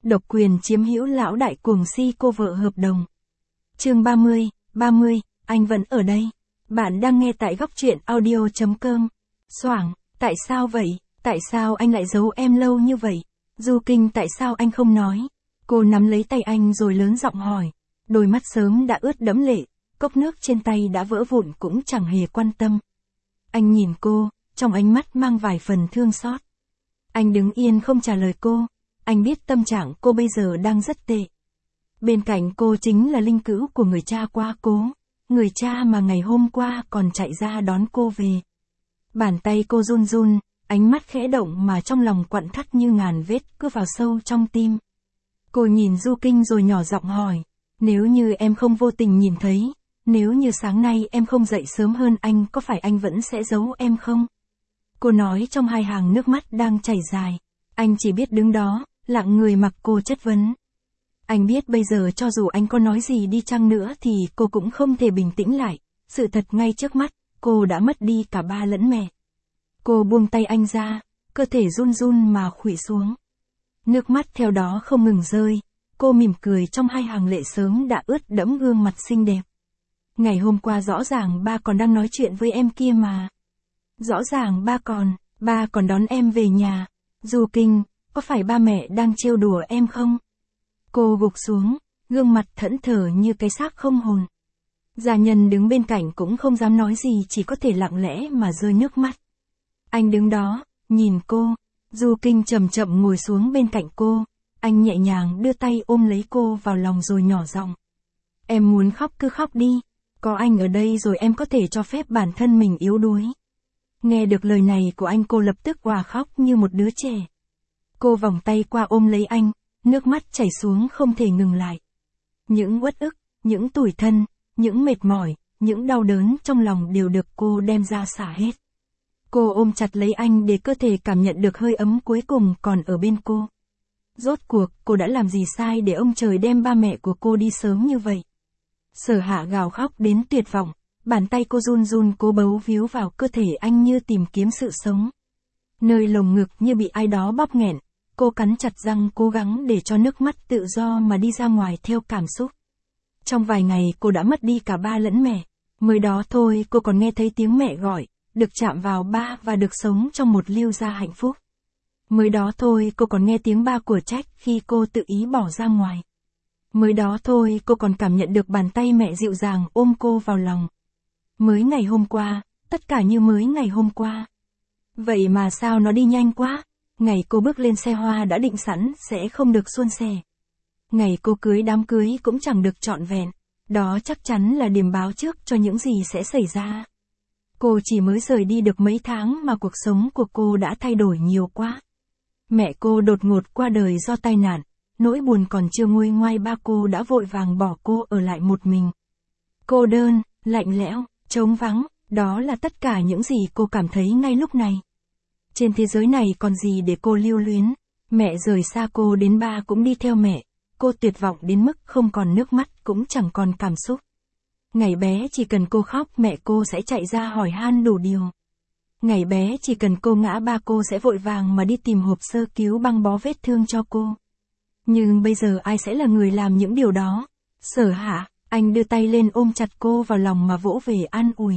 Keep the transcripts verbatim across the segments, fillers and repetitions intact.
độc quyền chiếm hữu lão đại cuồng si cô vợ hợp đồng. Chương ba mươi, ba mươi, anh vẫn ở đây. Bạn đang nghe tại góc truyện audio chấm com. Xoảng, tại sao vậy? Tại sao anh lại giấu em lâu như vậy? Du Kinh, tại sao anh không nói? Cô nắm lấy tay anh rồi lớn giọng hỏi. Đôi mắt sớm đã ướt đẫm lệ, cốc nước trên tay đã vỡ vụn cũng chẳng hề quan tâm. Anh nhìn cô, trong ánh mắt mang vài phần thương xót. Anh đứng yên không trả lời cô. Anh biết tâm trạng cô bây giờ đang rất tệ. Bên cạnh cô chính là linh cữu của người cha quá cố. Người cha mà ngày hôm qua còn chạy ra đón cô về. Bàn tay cô run run, ánh mắt khẽ động mà trong lòng quặn thắt như ngàn vết cứ vào sâu trong tim. Cô nhìn Du Kinh rồi nhỏ giọng hỏi. Nếu như em không vô tình nhìn thấy, nếu như sáng nay em không dậy sớm hơn anh, có phải anh vẫn sẽ giấu em không? Cô nói trong hai hàng nước mắt đang chảy dài. Anh chỉ biết đứng đó, lặng người mặc cô chất vấn. Anh biết bây giờ cho dù anh có nói gì đi chăng nữa thì cô cũng không thể bình tĩnh lại. Sự thật ngay trước mắt, cô đã mất đi cả ba lẫn mẹ. Cô buông tay anh ra, cơ thể run run mà khuỵu xuống. Nước mắt theo đó không ngừng rơi. Cô mỉm cười trong hai hàng lệ sớm đã ướt đẫm gương mặt xinh đẹp. Ngày hôm qua rõ ràng ba còn đang nói chuyện với em kia mà. Rõ ràng ba còn, ba còn đón em về nhà. Du Kinh, có phải ba mẹ đang trêu đùa em không? Cô gục xuống, gương mặt thẫn thờ như cái xác không hồn. Gia nhân đứng bên cạnh cũng không dám nói gì, chỉ có thể lặng lẽ mà rơi nước mắt. Anh đứng đó, nhìn cô. Du Kinh chậm chậm ngồi xuống bên cạnh cô. Anh nhẹ nhàng đưa tay ôm lấy cô vào lòng rồi nhỏ giọng. Em muốn khóc cứ khóc đi. Có anh ở đây rồi em có thể cho phép bản thân mình yếu đuối. Nghe được lời này của anh, cô lập tức òa khóc như một đứa trẻ. Cô vòng tay qua ôm lấy anh, nước mắt chảy xuống không thể ngừng lại. Những uất ức, những tủi thân, những mệt mỏi, những đau đớn trong lòng đều được cô đem ra xả hết. Cô ôm chặt lấy anh để cơ thể cảm nhận được hơi ấm cuối cùng còn ở bên cô. Rốt cuộc, cô đã làm gì sai để ông trời đem ba mẹ của cô đi sớm như vậy? Sở Hạ gào khóc đến tuyệt vọng, bàn tay cô run run cố bấu víu vào cơ thể anh như tìm kiếm sự sống. Nơi lồng ngực như bị ai đó bóp nghẹn, cô cắn chặt răng cố gắng để cho nước mắt tự do mà đi ra ngoài theo cảm xúc. Trong vài ngày cô đã mất đi cả ba lẫn mẹ, mới đó thôi cô còn nghe thấy tiếng mẹ gọi, được chạm vào ba và được sống trong một liêu gia hạnh phúc. Mới đó thôi cô còn nghe tiếng ba của trách khi cô tự ý bỏ ra ngoài. Mới đó thôi cô còn cảm nhận được bàn tay mẹ dịu dàng ôm cô vào lòng. Mới ngày hôm qua, tất cả như mới ngày hôm qua. Vậy mà sao nó đi nhanh quá? Ngày cô bước lên xe hoa đã định sẵn sẽ không được suôn sẻ. Ngày cô cưới đám cưới cũng chẳng được trọn vẹn. Đó chắc chắn là điềm báo trước cho những gì sẽ xảy ra. Cô chỉ mới rời đi được mấy tháng mà cuộc sống của cô đã thay đổi nhiều quá. Mẹ cô đột ngột qua đời do tai nạn. Nỗi buồn còn chưa nguôi ngoai, ba cô đã vội vàng bỏ cô ở lại một mình. Cô đơn, lạnh lẽo, trống vắng, đó là tất cả những gì cô cảm thấy ngay lúc này. Trên thế giới này còn gì để cô lưu luyến. Mẹ rời xa cô đến ba cũng đi theo mẹ. Cô tuyệt vọng đến mức không còn nước mắt cũng chẳng còn cảm xúc. Ngày bé chỉ cần cô khóc mẹ cô sẽ chạy ra hỏi han đủ điều. Ngày bé chỉ cần cô ngã ba cô sẽ vội vàng mà đi tìm hộp sơ cứu băng bó vết thương cho cô. Nhưng bây giờ ai sẽ là người làm những điều đó? Sở Hạ, anh đưa tay lên ôm chặt cô vào lòng mà vỗ về an ủi.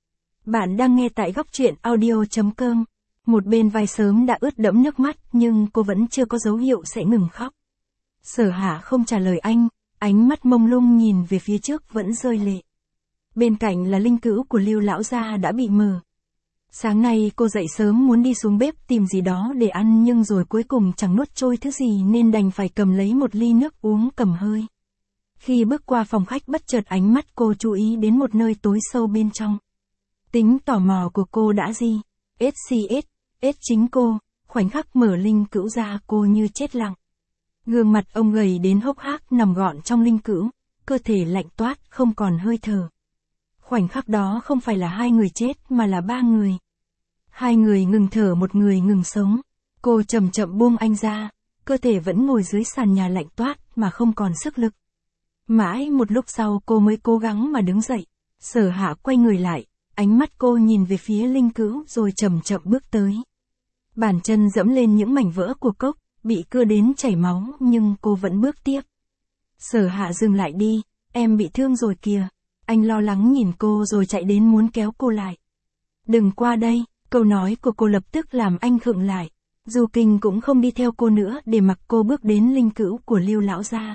Bạn đang nghe tại góc truyện audio chấm com. Một bên vai sớm đã ướt đẫm nước mắt nhưng cô vẫn chưa có dấu hiệu sẽ ngừng khóc. Sở Hạ không trả lời anh, ánh mắt mông lung nhìn về phía trước vẫn rơi lệ. Bên cạnh là linh cữu của Lưu lão gia đã bị mờ. Sáng nay cô dậy sớm muốn đi xuống bếp tìm gì đó để ăn nhưng rồi cuối cùng chẳng nuốt trôi thứ gì nên đành phải cầm lấy một ly nước uống cầm hơi. Khi bước qua phòng khách bất chợt ánh mắt cô chú ý đến một nơi tối sâu bên trong. Tính tò mò của cô đã gì? ét xê ét, ét chính cô, khoảnh khắc mở linh cữu ra cô như chết lặng. Gương mặt ông gầy đến hốc hác nằm gọn trong linh cữu, cơ thể lạnh toát không còn hơi thở. Khoảnh khắc đó không phải là hai người chết mà là ba người. Hai người ngừng thở, một người ngừng sống. Cô chậm chậm buông anh ra, cơ thể vẫn ngồi dưới sàn nhà lạnh toát mà không còn sức lực. Mãi một lúc sau cô mới cố gắng mà đứng dậy. Sở Hạ quay người lại, ánh mắt cô nhìn về phía linh cữu rồi chậm chậm bước tới. Bàn chân dẫm lên những mảnh vỡ của cốc, bị cưa đến chảy máu nhưng cô vẫn bước tiếp. Sở Hạ dừng lại đi, em bị thương rồi kìa. Anh lo lắng nhìn cô rồi chạy đến muốn kéo cô lại. Đừng qua đây, câu nói của cô lập tức làm anh khựng lại. Du Kinh cũng không đi theo cô nữa để mặc cô bước đến linh cữu của Lưu lão gia.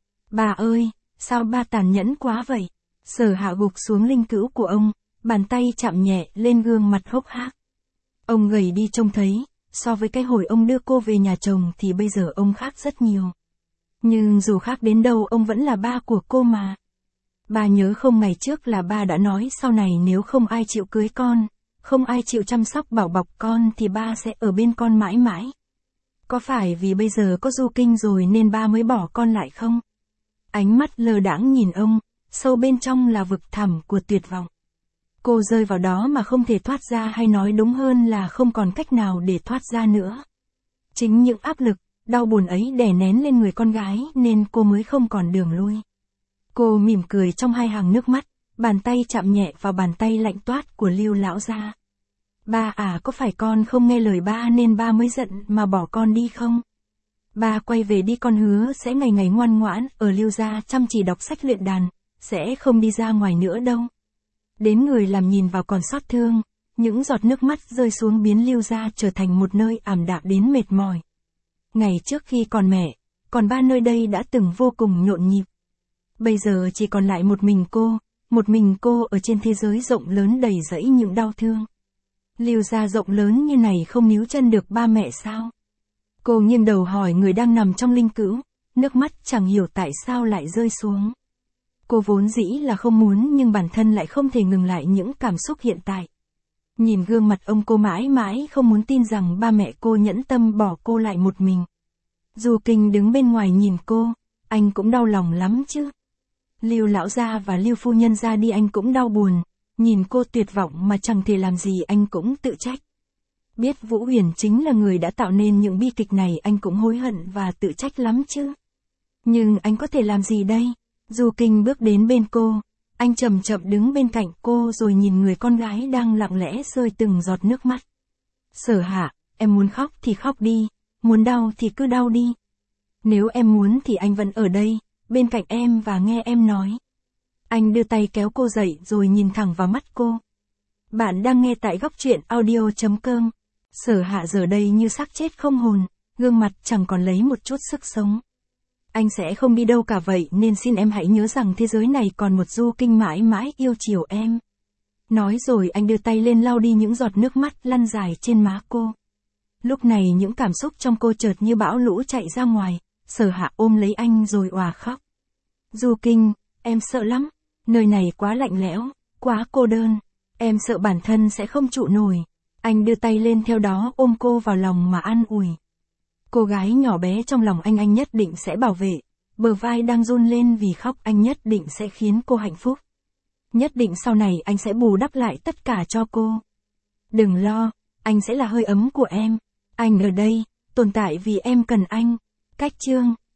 Bà ơi, sao ba tàn nhẫn quá vậy? Sở Hạ gục xuống linh cữu của ông, bàn tay chạm nhẹ lên gương mặt hốc hác. Ông gầy đi trông thấy, so với cái hồi ông đưa cô về nhà chồng thì bây giờ ông khác rất nhiều. Nhưng dù khác đến đâu ông vẫn là ba của cô mà. Ba nhớ không, ngày trước là ba đã nói sau này nếu không ai chịu cưới con, không ai chịu chăm sóc bảo bọc con thì ba sẽ ở bên con mãi mãi. Có phải vì bây giờ có Du Kinh rồi nên ba mới bỏ con lại không? Ánh mắt lơ đãng nhìn ông, sâu bên trong là vực thẳm của tuyệt vọng. Cô rơi vào đó mà không thể thoát ra, hay nói đúng hơn là không còn cách nào để thoát ra nữa. Chính những áp lực, đau buồn ấy đè nén lên người con gái nên cô mới không còn đường lui. Cô mỉm cười trong hai hàng nước mắt, bàn tay chạm nhẹ vào bàn tay lạnh toát của Lưu lão gia. Ba à, có phải con không nghe lời ba nên ba mới giận mà bỏ con đi không? Ba quay về đi, con hứa sẽ ngày ngày ngoan ngoãn ở Lưu gia chăm chỉ đọc sách luyện đàn, sẽ không đi ra ngoài nữa đâu. Đến người làm nhìn vào còn xót thương, những giọt nước mắt rơi xuống biến Lưu gia trở thành một nơi ảm đạm đến mệt mỏi. Ngày trước khi còn mẹ, còn ba nơi đây đã từng vô cùng nhộn nhịp. Bây giờ chỉ còn lại một mình cô, một mình cô ở trên thế giới rộng lớn đầy rẫy những đau thương. Lưu gia rộng lớn như này không níu chân được ba mẹ sao? Cô nghiêng đầu hỏi người đang nằm trong linh cữu, nước mắt chẳng hiểu tại sao lại rơi xuống. Cô vốn dĩ là không muốn nhưng bản thân lại không thể ngừng lại những cảm xúc hiện tại. Nhìn gương mặt ông, cô mãi mãi không muốn tin rằng ba mẹ cô nhẫn tâm bỏ cô lại một mình. Du Kinh đứng bên ngoài nhìn cô, anh cũng đau lòng lắm chứ. Lưu lão gia và Lưu phu nhân ra đi anh cũng đau buồn, nhìn cô tuyệt vọng mà chẳng thể làm gì anh cũng tự trách. Biết Vũ Huyền chính là người đã tạo nên những bi kịch này anh cũng hối hận và tự trách lắm chứ. Nhưng anh có thể làm gì đây? Du Kinh bước đến bên cô, anh chậm chậm đứng bên cạnh cô rồi nhìn người con gái đang lặng lẽ rơi từng giọt nước mắt. Sở Hạ, em muốn khóc thì khóc đi, muốn đau thì cứ đau đi. Nếu em muốn thì anh vẫn ở đây, bên cạnh em và nghe em nói. Anh đưa tay kéo cô dậy rồi nhìn thẳng vào mắt cô. Bạn đang nghe tại góc truyện audio chấm com. Sở Hạ giờ đây như xác chết không hồn, gương mặt chẳng còn lấy một chút sức sống. Anh sẽ không đi đâu cả, vậy nên xin em hãy nhớ rằng thế giới này còn một Du Kinh mãi mãi yêu chiều em. Nói rồi anh đưa tay lên lau đi những giọt nước mắt lăn dài trên má cô. Lúc này những cảm xúc trong cô chợt như bão lũ chạy ra ngoài, Sở Hạ ôm lấy anh rồi òa khóc. Du Kinh, em sợ lắm, nơi này quá lạnh lẽo, quá cô đơn, em sợ bản thân sẽ không trụ nổi. Anh đưa tay lên theo đó ôm cô vào lòng mà an ủi. Cô gái nhỏ bé trong lòng anh anh nhất định sẽ bảo vệ, bờ vai đang run lên vì khóc, anh nhất định sẽ khiến cô hạnh phúc. Nhất định sau này anh sẽ bù đắp lại tất cả cho cô. Đừng lo, anh sẽ là hơi ấm của em. Anh ở đây, tồn tại vì em cần anh. Cách chương